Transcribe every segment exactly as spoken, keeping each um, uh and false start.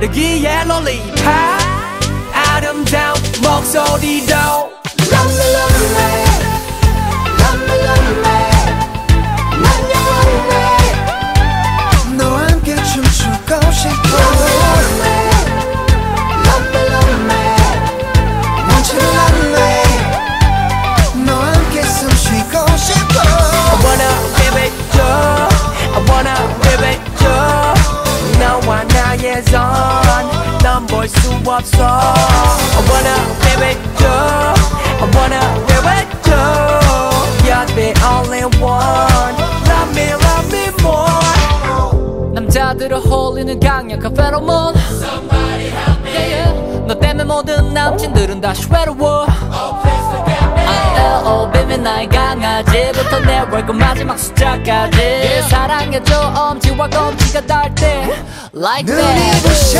여기에 롤리팝 아름다운 목소리도 Love me, love me, love me, love me. 난 영원해 너와 함께 춤추고 싶어 Love me, love me, love me. 멈추지 않네 너와 함께 숨 쉬고 싶어 I wanna live it up I wanna live it up 너와 나의 손 넌 볼 수 없어 I wanna live it up I wanna live it up You're the only one Love me, love me more 남자들을 홀리는 강력한 페로몬 Somebody help me yeah, yeah. 너 때문에 모든 남친들은 다시 외로워 Oh please forget me Oh, oh baby 나의 강아지부터 내 월급 마지막 숫자까지 yeah. 사랑해줘 엄지와 검지가 닿을 때 Like that 눈이 부셔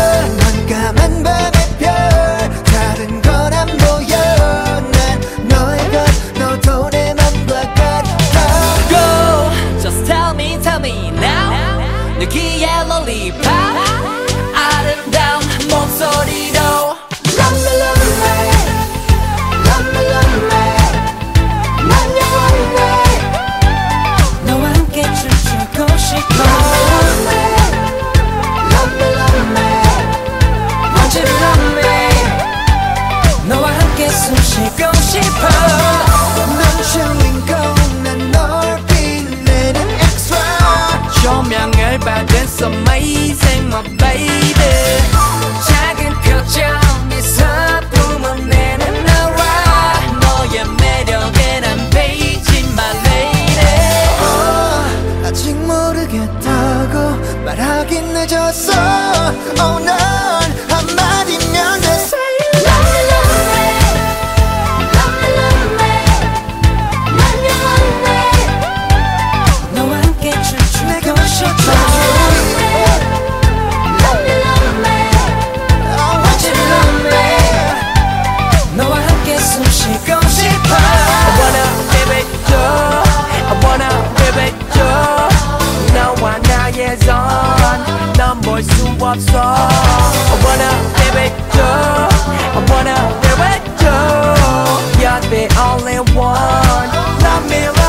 깜깜한 밤의 별 다른 건 안 보여 난 너의 것 너도 내 맘과 같아 Go Just tell me tell me now 여기에 롤리팝 아름다운 목소리로 Love me love me Love me love me 난 영원해 너와 함께 춤추고 싶어 Love me Love me love me Want you to love me 너와 함께 숨 쉬고 싶어 넌 주인공 난 널 빛내는 extra 조명을 받은 so amazing my baby 작은 표정이 서품은 내는 너라 너의 매력에 난 베이지 my lady oh, 아직 모르겠다고 말하긴 늦었어 oh, 넌 한마디면 돼 Say Love me love me Love me love me 난 영원해 너와 함께 춤추고 싶어 Love me love me I want you to love me 너와 함께 숨 쉬고 싶어 I wanna live it up I wanna live it up 너와 나의 손 넌 볼 수 없어 I wanna live it up I wanna live it up You're the only one Love me